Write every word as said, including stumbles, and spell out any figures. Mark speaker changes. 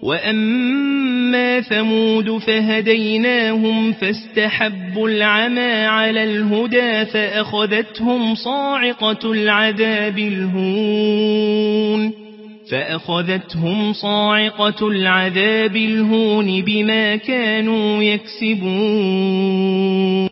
Speaker 1: وأما ثمود فهديناهم فاستحبوا العمى على الهدى فأخذتهم صاعقة العذاب الهون فأخذتهم صاعقة العذاب الهون بما كانوا يكسبون.